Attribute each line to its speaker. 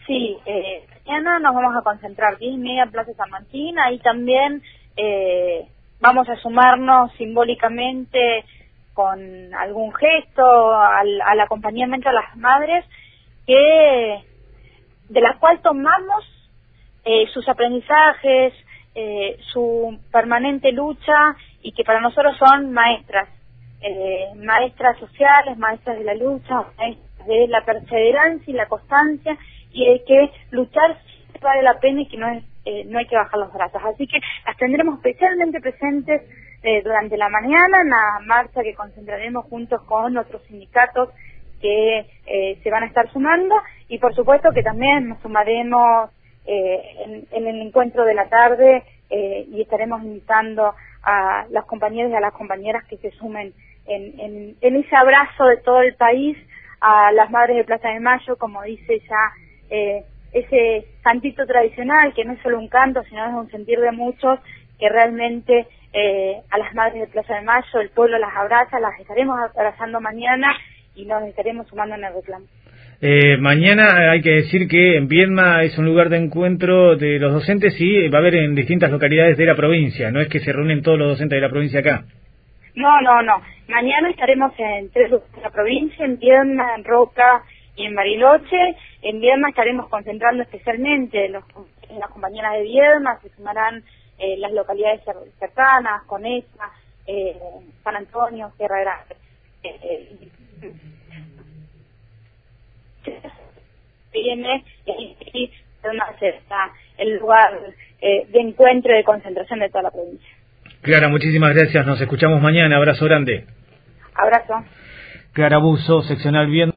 Speaker 1: Sí, mañana nos vamos a concentrar 10:30 en Plaza San Martín. Ahí también vamos a sumarnos simbólicamente con algún gesto al acompañamiento a las madres, de la cual tomamos sus aprendizajes, su permanente lucha, y que para nosotros son maestras sociales, maestras de la lucha, maestras de la perseverancia y la constancia, y de que luchar siempre vale la pena y que no hay que bajar los brazos. Así que las tendremos especialmente presentes durante la mañana en la marcha que concentraremos juntos con otros sindicatos que se van a estar sumando, y por supuesto que también nos sumaremos en el encuentro de la tarde, y estaremos invitando a los compañeros y a las compañeras que se sumen en ese abrazo de todo el país a las madres de Plaza de Mayo, como dice ya ese cantito tradicional, que no es solo un canto, sino es un sentir de muchos, que realmente a las madres de Plaza de Mayo el pueblo las abraza, las estaremos abrazando mañana y nos estaremos sumando en el reclamo.
Speaker 2: Mañana hay que decir que en Viedma es un lugar de encuentro de los docentes y va a haber en distintas localidades de la provincia, no es que se reúnen todos los docentes de la provincia acá.
Speaker 1: No. Mañana estaremos en 3 lugares de la provincia, en Viedma, en Roca y en Bariloche. En Viedma estaremos concentrando especialmente las compañeras de Viedma, se sumarán las localidades cercanas, Conesa, San Antonio, Sierra Grande. Viene y está el lugar de encuentro y de concentración de toda la provincia.
Speaker 2: Clara, muchísimas gracias, nos escuchamos mañana, abrazo grande.
Speaker 1: Abrazo.
Speaker 2: Clara Buzo, seccional Viedma.